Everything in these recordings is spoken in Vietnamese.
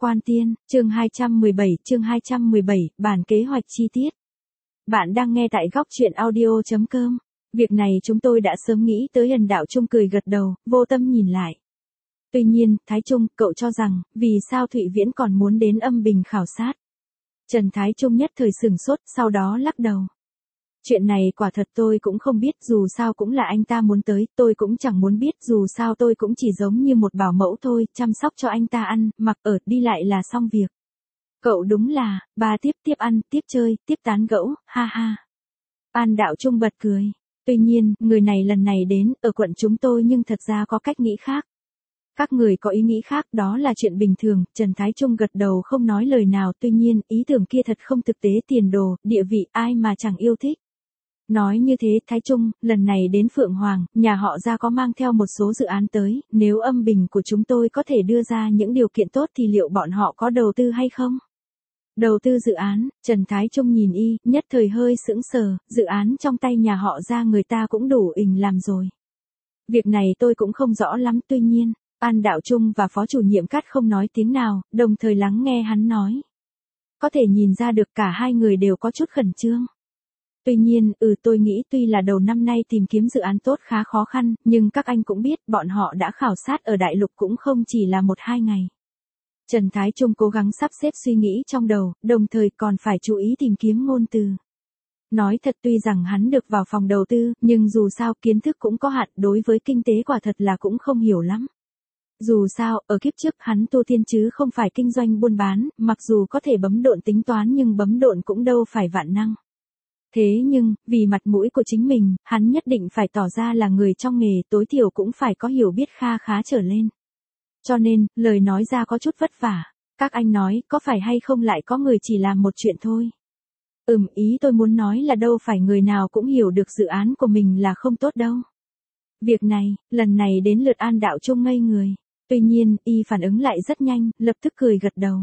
Quan Tiên, chương 217, bản kế hoạch chi tiết. Bạn đang nghe tại góc truyện audio.com. Việc này chúng tôi đã sớm nghĩ tới. Trần Đạo Trung cười gật đầu, vô tâm nhìn lại. Tuy nhiên, Thái Trung, cậu cho rằng, vì sao Thụy Viễn còn muốn đến Âm Bình khảo sát? Trần Thái Trung nhất thời sửng sốt, sau đó lắc đầu. Chuyện này quả thật tôi cũng không biết, dù sao cũng là anh ta muốn tới, tôi cũng chẳng muốn biết, dù sao tôi cũng chỉ giống như một bảo mẫu thôi, chăm sóc cho anh ta ăn, mặc ở, đi lại là xong việc. Cậu đúng là, ba tiếp ăn, tiếp chơi, tiếp tán gẫu, ha ha. An Đạo Trung bật cười. Tuy nhiên, người này lần này đến, ở quận chúng tôi nhưng thật ra có cách nghĩ khác. Các người có ý nghĩ khác, đó là chuyện bình thường. Trần Thái Trung gật đầu không nói lời nào, tuy nhiên, ý tưởng kia thật không thực tế. Tiền đồ, địa vị, ai mà chẳng yêu thích. Nói như thế, Thái Trung, lần này đến Phượng Hoàng, nhà họ Gia có mang theo một số dự án tới, nếu Âm Bình của chúng tôi có thể đưa ra những điều kiện tốt thì liệu bọn họ có đầu tư hay không? Đầu tư dự án, Trần Thái Trung nhìn y, nhất thời hơi sững sờ, dự án trong tay nhà họ Gia người ta cũng đủ làm rồi. Việc này tôi cũng không rõ lắm, tuy nhiên, An Đạo Trung và Phó chủ nhiệm Cát không nói tiếng nào, đồng thời lắng nghe hắn nói. Có thể nhìn ra được cả hai người đều có chút khẩn trương. Tuy nhiên, tôi nghĩ tuy là đầu năm nay tìm kiếm dự án tốt khá khó khăn, nhưng các anh cũng biết bọn họ đã khảo sát ở đại lục cũng không chỉ là 1-2 ngày. Trần Thái Trung cố gắng sắp xếp suy nghĩ trong đầu, đồng thời còn phải chú ý tìm kiếm ngôn từ. Nói thật, tuy rằng hắn được vào phòng đầu tư, nhưng dù sao kiến thức cũng có hạn, đối với kinh tế quả thật là cũng không hiểu lắm. Dù sao, ở kiếp trước hắn tu tiên chứ không phải kinh doanh buôn bán, mặc dù có thể bấm độn tính toán nhưng bấm độn cũng đâu phải vạn năng. Thế nhưng, vì mặt mũi của chính mình, hắn nhất định phải tỏ ra là người trong nghề, tối thiểu cũng phải có hiểu biết kha khá trở lên. Cho nên, lời nói ra có chút vất vả. Các anh nói, có phải hay không lại có người chỉ làm một chuyện thôi? Ý tôi muốn nói là đâu phải người nào cũng hiểu được dự án của mình là không tốt đâu. Việc này, lần này đến lượt An Đạo Trung ngây người. Tuy nhiên, y phản ứng lại rất nhanh, lập tức cười gật đầu.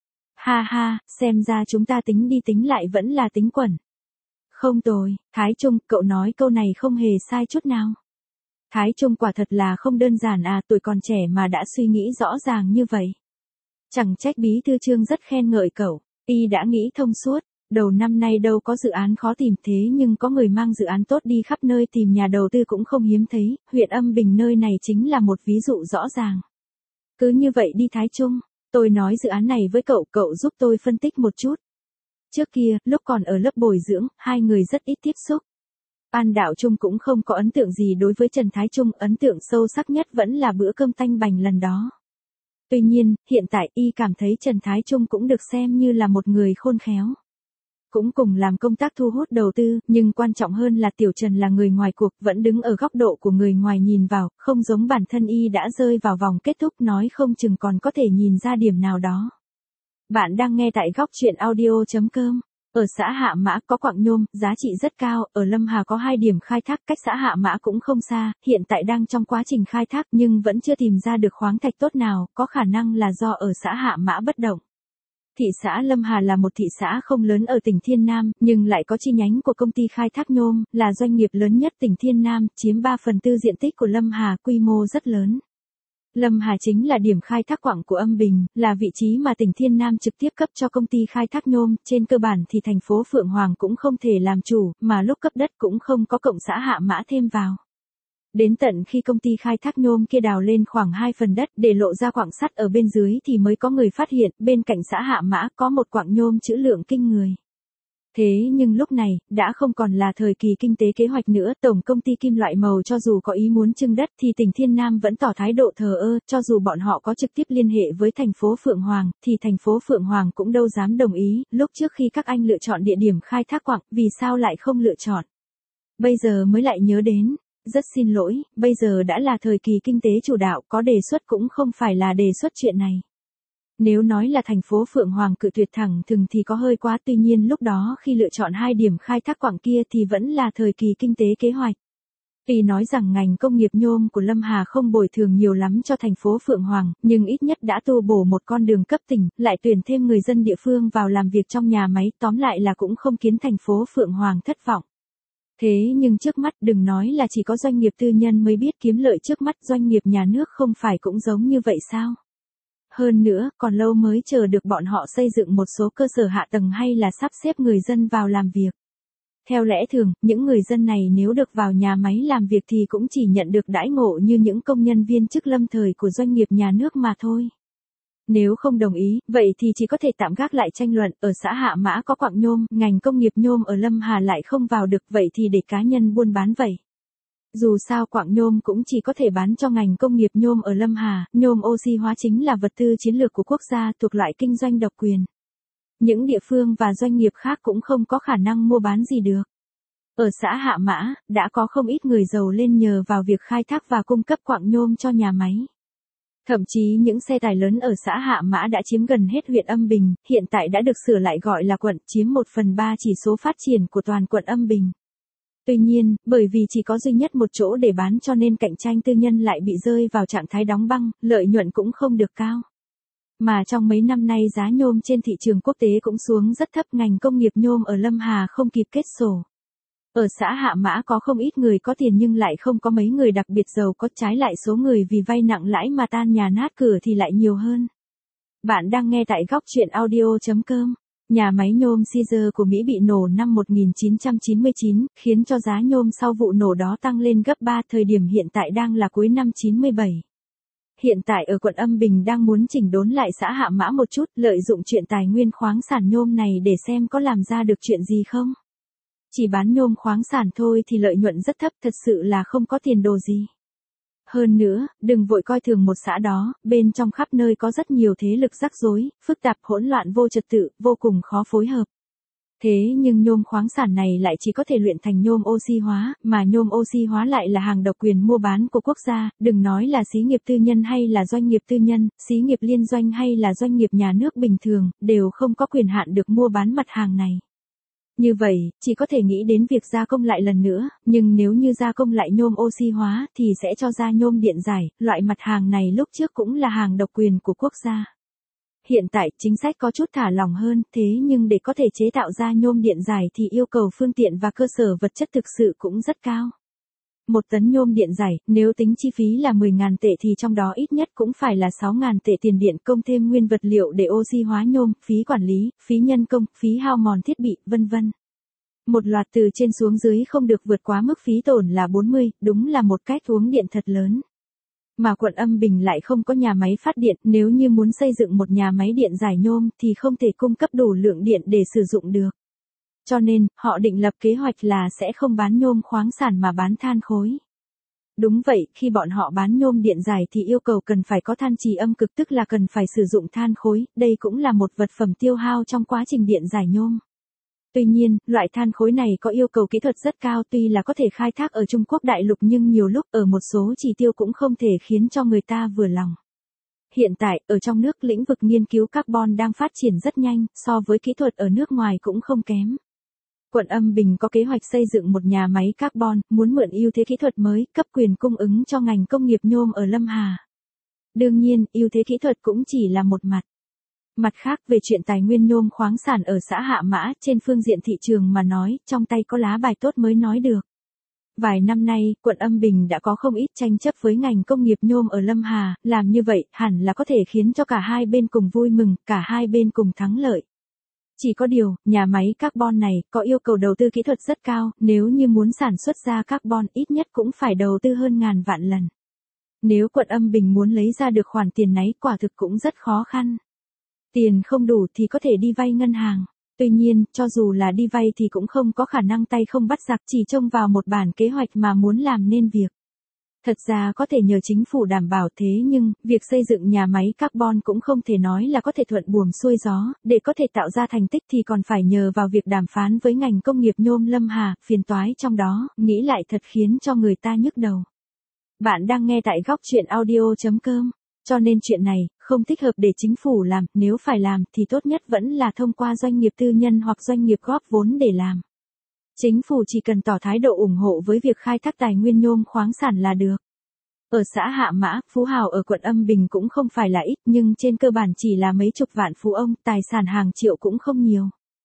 Ha ha, xem ra chúng ta tính đi tính lại vẫn là tính quẩn. Không tồi, Thái Trung, cậu nói câu này không hề sai chút nào. Thái Trung quả thật là không đơn giản tuổi còn trẻ mà đã suy nghĩ rõ ràng như vậy. Chẳng trách bí thư Trương rất khen ngợi cậu, y đã nghĩ thông suốt, đầu năm nay đâu có dự án khó tìm thế nhưng có người mang dự án tốt đi khắp nơi tìm nhà đầu tư cũng không hiếm thấy, huyện Âm Bình nơi này chính là một ví dụ rõ ràng. Cứ như vậy đi Thái Trung, tôi nói dự án này với cậu, cậu giúp tôi phân tích một chút. Trước kia, lúc còn ở lớp bồi dưỡng, hai người rất ít tiếp xúc. An Đạo Trung cũng không có ấn tượng gì đối với Trần Thái Trung, ấn tượng sâu sắc nhất vẫn là bữa cơm tanh bành lần đó. Tuy nhiên, hiện tại y cảm thấy Trần Thái Trung cũng được xem như là một người khôn khéo. Cũng cùng làm công tác thu hút đầu tư, nhưng quan trọng hơn là Tiểu Trần là người ngoài cuộc, vẫn đứng ở góc độ của người ngoài nhìn vào, không giống bản thân y đã rơi vào vòng kết thúc, nói không chừng còn có thể nhìn ra điểm nào đó. Bạn đang nghe tại góc truyện audio.com. Ở xã Hạ Mã có quặng nhôm, giá trị rất cao, ở Lâm Hà có 2 điểm khai thác, cách xã Hạ Mã cũng không xa, hiện tại đang trong quá trình khai thác nhưng vẫn chưa tìm ra được khoáng thạch tốt nào, có khả năng là do ở xã Hạ Mã bất động. Thị xã Lâm Hà là một thị xã không lớn ở tỉnh Thiên Nam, nhưng lại có chi nhánh của công ty khai thác nhôm, là doanh nghiệp lớn nhất tỉnh Thiên Nam, chiếm 3/4 diện tích của Lâm Hà, quy mô rất lớn. Lâm Hà chính là điểm khai thác quặng của Âm Bình, là vị trí mà tỉnh Thiên Nam trực tiếp cấp cho công ty khai thác nhôm, trên cơ bản thì thành phố Phượng Hoàng cũng không thể làm chủ, mà lúc cấp đất cũng không có cộng xã Hạ Mã thêm vào. Đến tận khi công ty khai thác nhôm kia đào lên khoảng 2 phần đất để lộ ra quặng sắt ở bên dưới thì mới có người phát hiện, bên cạnh xã Hạ Mã có một quặng nhôm trữ lượng kinh người. Thế nhưng lúc này, đã không còn là thời kỳ kinh tế kế hoạch nữa, tổng công ty kim loại màu cho dù có ý muốn trưng đất thì tỉnh Thiên Nam vẫn tỏ thái độ thờ ơ, cho dù bọn họ có trực tiếp liên hệ với thành phố Phượng Hoàng, thì thành phố Phượng Hoàng cũng đâu dám đồng ý, lúc trước khi các anh lựa chọn địa điểm khai thác quặng, vì sao lại không lựa chọn? Bây giờ mới lại nhớ đến, rất xin lỗi, bây giờ đã là thời kỳ kinh tế chủ đạo, có đề xuất cũng không phải là đề xuất chuyện này. Nếu nói là thành phố Phượng Hoàng cự tuyệt thẳng thừng thì có hơi quá, tuy nhiên lúc đó khi lựa chọn 2 điểm khai thác quặng kia thì vẫn là thời kỳ kinh tế kế hoạch. Tuy nói rằng ngành công nghiệp nhôm của Lâm Hà không bồi thường nhiều lắm cho thành phố Phượng Hoàng, nhưng ít nhất đã tu bổ một con đường cấp tỉnh, lại tuyển thêm người dân địa phương vào làm việc trong nhà máy, tóm lại là cũng không khiến thành phố Phượng Hoàng thất vọng. Thế nhưng trước mắt đừng nói là chỉ có doanh nghiệp tư nhân mới biết kiếm lợi, trước mắt doanh nghiệp nhà nước không phải cũng giống như vậy sao? Hơn nữa, còn lâu mới chờ được bọn họ xây dựng một số cơ sở hạ tầng hay là sắp xếp người dân vào làm việc. Theo lẽ thường, những người dân này nếu được vào nhà máy làm việc thì cũng chỉ nhận được đãi ngộ như những công nhân viên chức lâm thời của doanh nghiệp nhà nước mà thôi. Nếu không đồng ý, vậy thì chỉ có thể tạm gác lại tranh luận, ở xã Hạ Mã có quặng nhôm, ngành công nghiệp nhôm ở Lâm Hà lại không vào được, vậy thì để cá nhân buôn bán vậy. Dù sao quặng nhôm cũng chỉ có thể bán cho ngành công nghiệp nhôm ở Lâm Hà, nhôm oxy hóa chính là vật tư chiến lược của quốc gia thuộc loại kinh doanh độc quyền. Những địa phương và doanh nghiệp khác cũng không có khả năng mua bán gì được. Ở xã Hạ Mã, đã có không ít người giàu lên nhờ vào việc khai thác và cung cấp quặng nhôm cho nhà máy. Thậm chí những xe tải lớn ở xã Hạ Mã đã chiếm gần hết huyện Âm Bình, hiện tại đã được sửa lại gọi là quận, chiếm 1/3 chỉ số phát triển của toàn quận Âm Bình. Tuy nhiên, bởi vì chỉ có duy nhất một chỗ để bán cho nên cạnh tranh tư nhân lại bị rơi vào trạng thái đóng băng, lợi nhuận cũng không được cao. Mà trong mấy năm nay giá nhôm trên thị trường quốc tế cũng xuống rất thấp, ngành công nghiệp nhôm ở Lâm Hà không kịp kết sổ. Ở xã Hạ Mã có không ít người có tiền nhưng lại không có mấy người đặc biệt giàu có, trái lại số người vì vay nặng lãi mà tan nhà nát cửa thì lại nhiều hơn. Bạn đang nghe tại góc truyện audio.com. Nhà máy nhôm Caesar của Mỹ bị nổ năm 1999, khiến cho giá nhôm sau vụ nổ đó tăng lên gấp 3, thời điểm hiện tại đang là cuối năm 97. Hiện tại ở quận Âm Bình đang muốn chỉnh đốn lại xã Hạ Mã một chút, lợi dụng chuyện tài nguyên khoáng sản nhôm này để xem có làm ra được chuyện gì không. Chỉ bán nhôm khoáng sản thôi thì lợi nhuận rất thấp, thật sự là không có tiền đồ gì. Hơn nữa, đừng vội coi thường một xã đó, bên trong khắp nơi có rất nhiều thế lực rắc rối, phức tạp, hỗn loạn, vô trật tự, vô cùng khó phối hợp. Thế nhưng nhôm khoáng sản này lại chỉ có thể luyện thành nhôm oxy hóa, mà nhôm oxy hóa lại là hàng độc quyền mua bán của quốc gia, đừng nói là xí nghiệp tư nhân hay là doanh nghiệp tư nhân, xí nghiệp liên doanh hay là doanh nghiệp nhà nước bình thường, đều không có quyền hạn được mua bán mặt hàng này. Như vậy, chỉ có thể nghĩ đến việc gia công lại lần nữa, nhưng nếu như gia công lại nhôm oxy hóa thì sẽ cho ra nhôm điện giải, loại mặt hàng này lúc trước cũng là hàng độc quyền của quốc gia. Hiện tại, chính sách có chút thả lỏng hơn, thế nhưng để có thể chế tạo ra nhôm điện giải thì yêu cầu phương tiện và cơ sở vật chất thực sự cũng rất cao. 1 tấn nhôm điện giải, nếu tính chi phí là 10.000 tệ thì trong đó ít nhất cũng phải là 6.000 tệ tiền điện công thêm nguyên vật liệu để oxy hóa nhôm, phí quản lý, phí nhân công, phí hao mòn thiết bị, vân vân. Một loạt từ trên xuống dưới không được vượt quá mức phí tổn là 40, đúng là một cách uống điện thật lớn. Mà quận Âm Bình lại không có nhà máy phát điện, nếu như muốn xây dựng một nhà máy điện giải nhôm thì không thể cung cấp đủ lượng điện để sử dụng được. Cho nên, họ định lập kế hoạch là sẽ không bán nhôm khoáng sản mà bán than khối. Đúng vậy, khi bọn họ bán nhôm điện giải thì yêu cầu cần phải có than trì âm cực, tức là cần phải sử dụng than khối, đây cũng là một vật phẩm tiêu hao trong quá trình điện giải nhôm. Tuy nhiên, loại than khối này có yêu cầu kỹ thuật rất cao, tuy là có thể khai thác ở Trung Quốc đại lục nhưng nhiều lúc ở một số chỉ tiêu cũng không thể khiến cho người ta vừa lòng. Hiện tại, ở trong nước lĩnh vực nghiên cứu carbon đang phát triển rất nhanh, so với kỹ thuật ở nước ngoài cũng không kém. Quận Âm Bình có kế hoạch xây dựng một nhà máy carbon, muốn mượn ưu thế kỹ thuật mới, cấp quyền cung ứng cho ngành công nghiệp nhôm ở Lâm Hà. Đương nhiên, ưu thế kỹ thuật cũng chỉ là một mặt. Mặt khác, về chuyện tài nguyên nhôm khoáng sản ở xã Hạ Mã, trên phương diện thị trường mà nói, trong tay có lá bài tốt mới nói được. Vài năm nay, quận Âm Bình đã có không ít tranh chấp với ngành công nghiệp nhôm ở Lâm Hà, làm như vậy hẳn là có thể khiến cho cả hai bên cùng vui mừng, cả hai bên cùng thắng lợi. Chỉ có điều, nhà máy carbon này có yêu cầu đầu tư kỹ thuật rất cao, nếu như muốn sản xuất ra carbon ít nhất cũng phải đầu tư hơn ngàn vạn lần. Nếu quận Âm Bình muốn lấy ra được khoản tiền này quả thực cũng rất khó khăn. Tiền không đủ thì có thể đi vay ngân hàng. Tuy nhiên, cho dù là đi vay thì cũng không có khả năng tay không bắt giặc, chỉ trông vào một bản kế hoạch mà muốn làm nên việc. Thật ra có thể nhờ chính phủ đảm bảo, thế nhưng, việc xây dựng nhà máy carbon cũng không thể nói là có thể thuận buồm xuôi gió, để có thể tạo ra thành tích thì còn phải nhờ vào việc đàm phán với ngành công nghiệp nhôm Lâm Hà, phiền toái trong đó, nghĩ lại thật khiến cho người ta nhức đầu. Bạn đang nghe tại góc truyện audio.com. Cho nên chuyện này, không thích hợp để chính phủ làm, nếu phải làm thì tốt nhất vẫn là thông qua doanh nghiệp tư nhân hoặc doanh nghiệp góp vốn để làm. Chính phủ chỉ cần tỏ thái độ ủng hộ với việc khai thác tài nguyên nhôm khoáng sản là được. Ở xã Hạ Mã, phú hào ở quận Âm Bình cũng không phải là ít, nhưng trên cơ bản chỉ là mấy chục vạn phú ông, tài sản hàng triệu cũng không nhiều.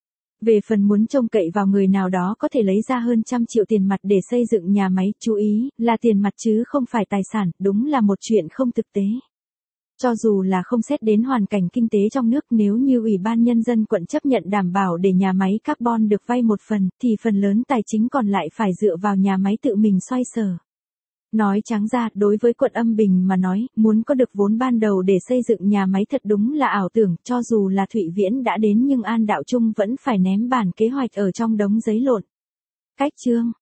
Về phần muốn trông cậy vào người nào đó có thể lấy ra hơn 100 triệu tiền mặt để xây dựng nhà máy, chú ý, là tiền mặt chứ không phải tài sản, đúng là một chuyện không thực tế. Cho dù là không xét đến hoàn cảnh kinh tế trong nước, nếu như Ủy ban Nhân dân quận chấp nhận đảm bảo để nhà máy carbon được vay một phần, thì phần lớn tài chính còn lại phải dựa vào nhà máy tự mình xoay sở. Nói trắng ra, đối với quận Âm Bình mà nói, muốn có được vốn ban đầu để xây dựng nhà máy thật đúng là ảo tưởng, cho dù là Thụy Viễn đã đến nhưng An Đạo Trung vẫn phải ném bản kế hoạch ở trong đống giấy lộn. Cách chương